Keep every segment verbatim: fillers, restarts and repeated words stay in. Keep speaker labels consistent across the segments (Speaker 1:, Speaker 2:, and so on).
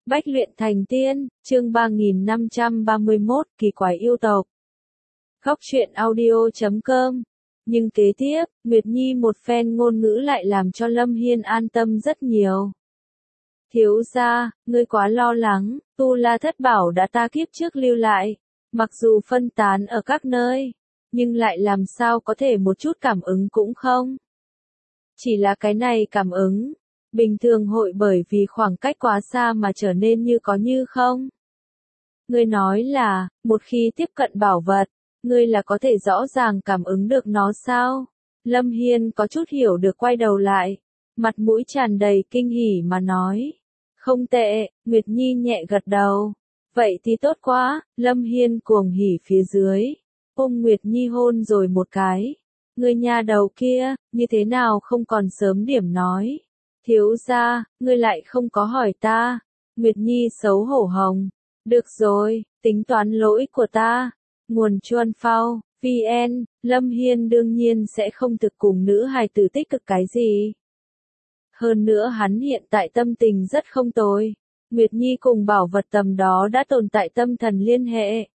Speaker 1: Bách luyện thành tiên, chương ba nghìn năm trăm ba mươi mốt, kỳ quái yêu tộc. Góc truyện audio chấm com. Nhưng kế tiếp, Nguyệt Nhi một phen ngôn ngữ lại làm cho Lâm Hiên an tâm rất nhiều. Thiếu gia, ngươi quá lo lắng, Tu La Thất Bảo đã ta kiếp trước lưu lại, mặc dù phân tán ở các nơi, nhưng lại làm sao có thể một chút cảm ứng cũng không. Chỉ là cái này cảm ứng, bình thường hội bởi vì khoảng cách quá xa mà trở nên như có như không. Ngươi nói là, một khi tiếp cận bảo vật, ngươi là có thể rõ ràng cảm ứng được nó sao? Lâm Hiên có chút hiểu được quay đầu lại, mặt mũi tràn đầy kinh hỉ mà nói. Không tệ, Nguyệt Nhi nhẹ gật đầu. Vậy thì tốt quá, Lâm Hiên cuồng hỉ phía dưới. Ôm Nguyệt Nhi hôn rồi một cái. Ngươi nha đầu kia, như thế nào không còn sớm điểm nói. Thiếu gia, ngươi lại không có hỏi ta. Nguyệt Nhi xấu hổ hồng. Được rồi, tính toán lỗi của ta. Nguồn Chuan Phao, vê en, Lâm Hiên đương nhiên sẽ không thực cùng nữ hài tử tích cực cái gì. Hơn nữa hắn hiện tại tâm tình rất không tồi. Nguyệt Nhi cùng bảo vật tầm đó đã tồn tại tâm thần liên hệ.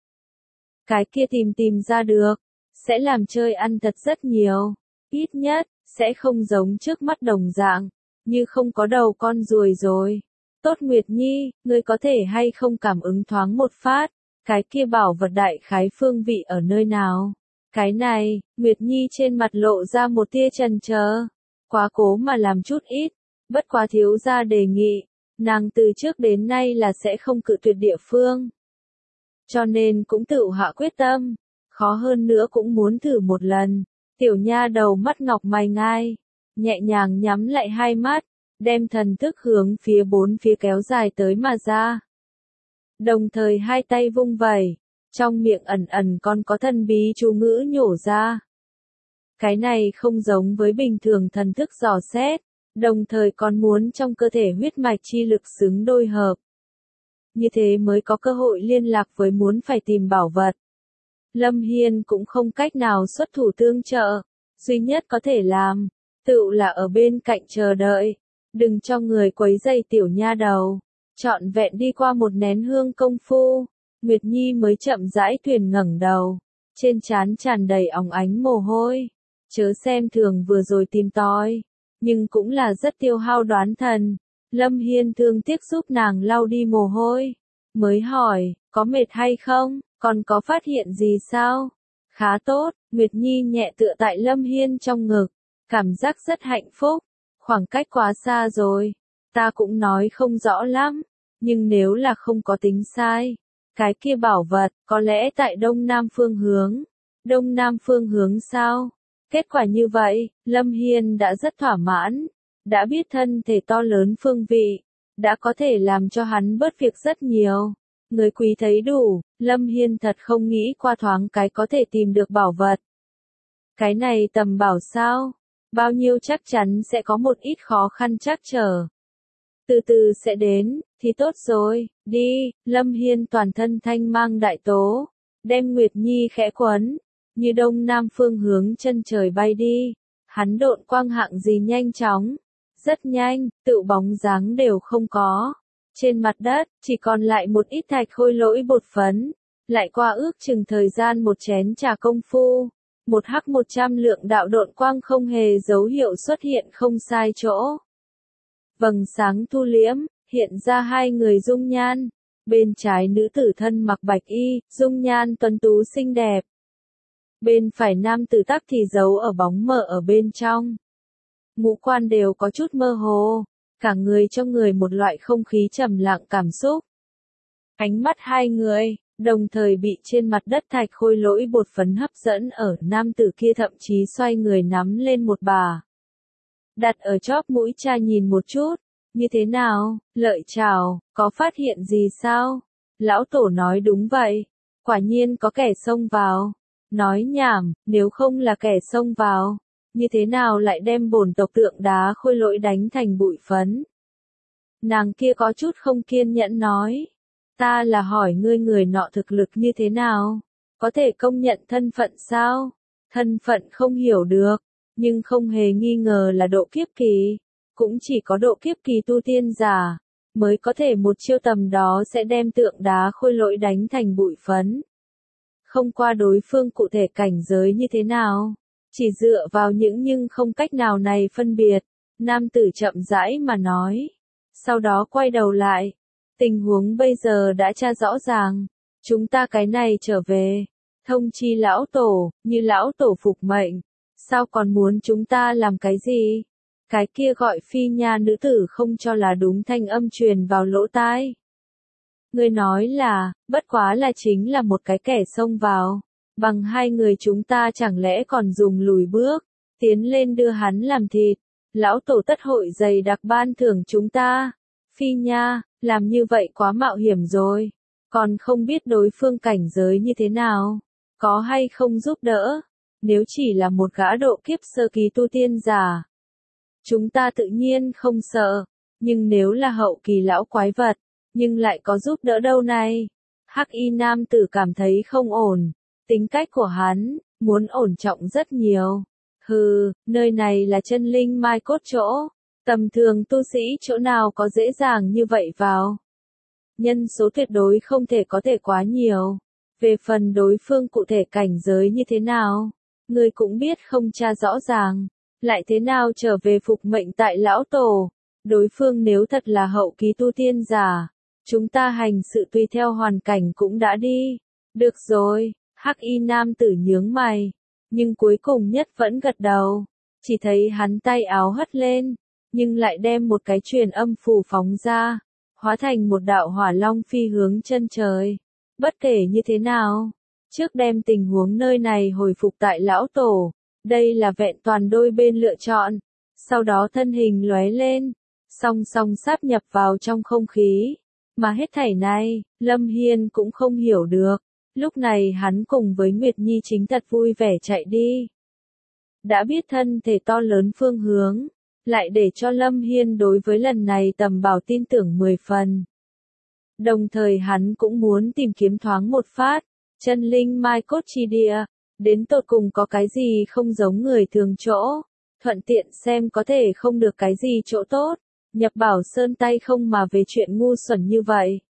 Speaker 1: Cái kia tìm tìm ra được, sẽ làm chơi ăn thật rất nhiều. Ít nhất, sẽ không giống trước mắt đồng dạng, như không có đầu con ruồi rồi. Tốt Nguyệt Nhi, ngươi có thể hay không cảm ứng thoáng một phát, cái kia bảo vật đại khái phương vị ở nơi nào? Cái này, Nguyệt Nhi trên mặt lộ ra một tia chần chờ, quá cố mà làm chút ít, bất quá thiếu gia đề nghị, nàng từ trước đến nay là sẽ không cự tuyệt địa phương. Cho nên cũng tự hạ quyết tâm, khó hơn nữa cũng muốn thử một lần. Tiểu nha đầu mắt ngọc mày ngai, nhẹ nhàng nhắm lại hai mắt, đem thần thức hướng phía bốn phía kéo dài tới mà ra. Đồng thời hai tay vung vẩy, trong miệng ẩn ẩn còn có thần bí chú ngữ nhổ ra. Cái này không giống với bình thường thần thức dò xét, đồng thời còn muốn trong cơ thể huyết mạch chi lực xứng đôi hợp. Như thế mới có cơ hội liên lạc với muốn phải tìm bảo vật. Lâm Hiên cũng không cách nào xuất thủ tương trợ, duy nhất có thể làm, tự là ở bên cạnh chờ đợi, đừng cho người quấy rầy tiểu nha đầu. Trọn vẹn đi qua một nén hương công phu, Nguyệt Nhi mới chậm rãi thuyền ngẩng đầu, trên trán tràn đầy óng ánh mồ hôi. Chớ xem thường vừa rồi tìm tòi, nhưng cũng là rất tiêu hao đoán thần. Lâm Hiên thương tiếc giúp nàng lau đi mồ hôi, mới hỏi, có mệt hay không, còn có phát hiện gì sao? Khá tốt, Nguyệt Nhi nhẹ tựa tại Lâm Hiên trong ngực, cảm giác rất hạnh phúc. Khoảng cách quá xa rồi, ta cũng nói không rõ lắm, nhưng nếu là không có tính sai, cái kia bảo vật có lẽ tại đông nam phương hướng. Đông nam phương hướng sao? Kết quả như vậy, Lâm Hiên đã rất thỏa mãn, đã biết thân thể to lớn phương vị, đã có thể làm cho hắn bớt việc rất nhiều. Người quý thấy đủ, Lâm Hiên thật không nghĩ qua thoáng cái có thể tìm được bảo vật. Cái này tầm bảo sao? Bao nhiêu chắc chắn sẽ có một ít khó khăn trắc trở. Từ từ sẽ đến, thì tốt rồi, đi. Lâm Hiên toàn thân thanh mang đại tố, đem Nguyệt Nhi khẽ quấn, như đông nam phương hướng chân trời bay đi. Hắn độn quang hạng gì nhanh chóng, rất nhanh, tự bóng dáng đều không có. Trên mặt đất, chỉ còn lại một ít thạch khôi lỗi bột phấn, lại qua ước chừng thời gian một chén trà công phu. Một hắc một trăm lượng đạo độn quang không hề dấu hiệu xuất hiện không sai chỗ. Vầng sáng thu liễm, hiện ra hai người dung nhan. Bên trái nữ tử thân mặc bạch y, dung nhan tuấn tú xinh đẹp. Bên phải nam tử tắc thì giấu ở bóng mờ ở bên trong. Ngũ quan đều có chút mơ hồ, cả người trong người một loại không khí trầm lặng cảm xúc. Ánh mắt hai người đồng thời bị trên mặt đất thạch khôi lỗi bột phấn hấp dẫn ở, nam tử kia thậm chí xoay người nắm lên một bà. Đặt ở chóp mũi cha nhìn một chút, như thế nào, lợi chào, có phát hiện gì sao? Lão tổ nói đúng vậy, quả nhiên có kẻ xông vào. Nói nhảm, nếu không là kẻ xông vào, như thế nào lại đem bổn tộc tượng đá khôi lỗi đánh thành bụi phấn? Nàng kia có chút không kiên nhẫn nói. Ta là hỏi ngươi người nọ thực lực như thế nào? Có thể công nhận thân phận sao? Thân phận không hiểu được, nhưng không hề nghi ngờ là độ kiếp kỳ. Cũng chỉ có độ kiếp kỳ tu tiên giả, mới có thể một chiêu tầm đó sẽ đem tượng đá khôi lỗi đánh thành bụi phấn. Không qua đối phương cụ thể cảnh giới như thế nào, chỉ dựa vào những nhưng không cách nào này phân biệt, nam tử chậm rãi mà nói. Sau đó quay đầu lại, tình huống bây giờ đã tra rõ ràng, chúng ta cái này trở về, thông chi lão tổ, như lão tổ phục mệnh, sao còn muốn chúng ta làm cái gì? Cái kia gọi phi nha nữ tử không cho là đúng thanh âm truyền vào lỗ tai. Người nói là, bất quá là chính là một cái kẻ xông vào, bằng hai người chúng ta chẳng lẽ còn dùng lùi bước, tiến lên đưa hắn làm thịt, lão tổ tất hội dày đặc ban thưởng chúng ta. Phi nha, làm như vậy quá mạo hiểm rồi, còn không biết đối phương cảnh giới như thế nào, có hay không giúp đỡ, nếu chỉ là một gã độ kiếp sơ kỳ tu tiên giả. Chúng ta tự nhiên không sợ, nhưng nếu là hậu kỳ lão quái vật, nhưng lại có giúp đỡ đâu này. Hắc y nam tử cảm thấy không ổn, tính cách của hắn, muốn ổn trọng rất nhiều. Hừ, nơi này là chân linh mai cốt chỗ, tầm thường tu sĩ chỗ nào có dễ dàng như vậy vào. Nhân số tuyệt đối không thể có thể quá nhiều. Về phần đối phương cụ thể cảnh giới như thế nào, người cũng biết không tra rõ ràng, lại thế nào trở về phục mệnh tại lão tổ. Đối phương nếu thật là hậu kỳ tu tiên giả, chúng ta hành sự tùy theo hoàn cảnh cũng đã đi. Được rồi, hắc y nam tử nhướng mày, nhưng cuối cùng nhất vẫn gật đầu. Chỉ thấy hắn tay áo hất lên, nhưng lại đem một cái truyền âm phù phóng ra, hóa thành một đạo hỏa long phi hướng chân trời. Bất kể như thế nào, trước đem tình huống nơi này hồi phục tại lão tổ, đây là vẹn toàn đôi bên lựa chọn. Sau đó thân hình lóe lên, song song sáp nhập vào trong không khí. Mà hết thảy này, Lâm Hiên cũng không hiểu được. Lúc này hắn cùng với Nguyệt Nhi chính thật vui vẻ chạy đi. Đã biết thân thể to lớn phương hướng, lại để cho Lâm Hiên đối với lần này tầm bảo tin tưởng mười phần. Đồng thời hắn cũng muốn tìm kiếm thoáng một phát, chân linh mai cốt chi địa, đến tột cùng có cái gì không giống người thường chỗ, thuận tiện xem có thể không được cái gì chỗ tốt, nhập bảo sơn tay không mà về chuyện ngu xuẩn như vậy.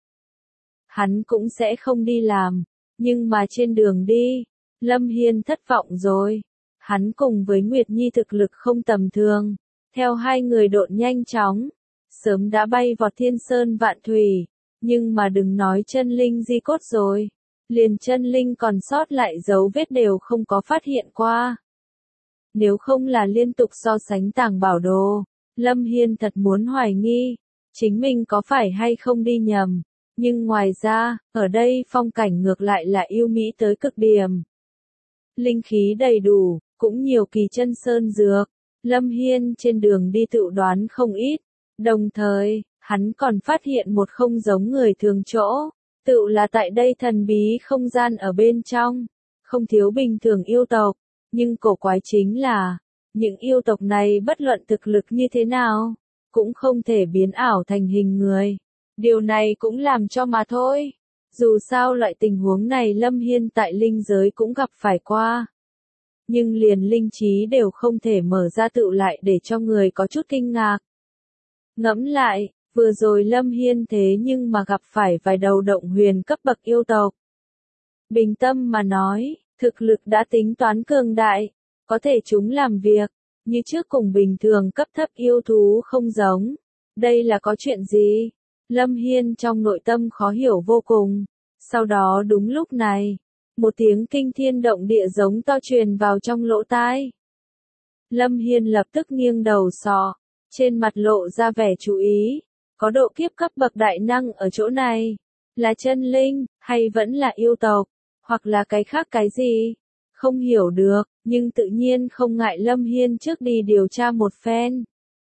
Speaker 1: Hắn cũng sẽ không đi làm, nhưng mà trên đường đi, Lâm Hiên thất vọng rồi. Hắn cùng với Nguyệt Nhi thực lực không tầm thường, theo hai người độn nhanh chóng, sớm đã bay vọt thiên sơn vạn thủy, nhưng mà đừng nói chân linh di cốt rồi, liền chân linh còn sót lại dấu vết đều không có phát hiện qua. Nếu không là liên tục so sánh tàng bảo đồ, Lâm Hiên thật muốn hoài nghi, chính mình có phải hay không đi nhầm, nhưng ngoài ra, ở đây phong cảnh ngược lại là yêu mỹ tới cực điểm. Linh khí đầy đủ, cũng nhiều kỳ chân sơn dược, Lâm Hiên trên đường đi tự đoán không ít, đồng thời, hắn còn phát hiện một không giống người thường chỗ, tự là tại đây thần bí không gian ở bên trong, không thiếu bình thường yêu tộc, nhưng cổ quái chính là, những yêu tộc này bất luận thực lực như thế nào, cũng không thể biến ảo thành hình người. Điều này cũng làm cho mà thôi. Dù sao loại tình huống này Lâm Hiên tại linh giới cũng gặp phải qua. Nhưng liền linh trí đều không thể mở ra tự lại để cho người có chút kinh ngạc. Ngẫm lại, vừa rồi Lâm Hiên thế nhưng mà gặp phải vài đầu động huyền cấp bậc yêu tộc. Bình tâm mà nói, thực lực đã tính toán cường đại, có thể chúng làm việc, như trước cùng bình thường cấp thấp yêu thú không giống. Đây là có chuyện gì? Lâm Hiên trong nội tâm khó hiểu vô cùng. Sau đó đúng lúc này, một tiếng kinh thiên động địa giống to truyền vào trong lỗ tai. Lâm Hiên lập tức nghiêng đầu sọ, trên mặt lộ ra vẻ chú ý, có độ kiếp cấp bậc đại năng ở chỗ này, là chân linh, hay vẫn là yêu tộc, hoặc là cái khác cái gì, không hiểu được, nhưng tự nhiên không ngại Lâm Hiên trước đi điều tra một phen.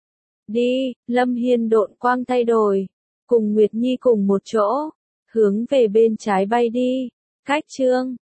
Speaker 1: Đi, Lâm Hiên độn quang thay đổi, cùng Nguyệt Nhi cùng một chỗ, hướng về bên trái bay đi, cách chương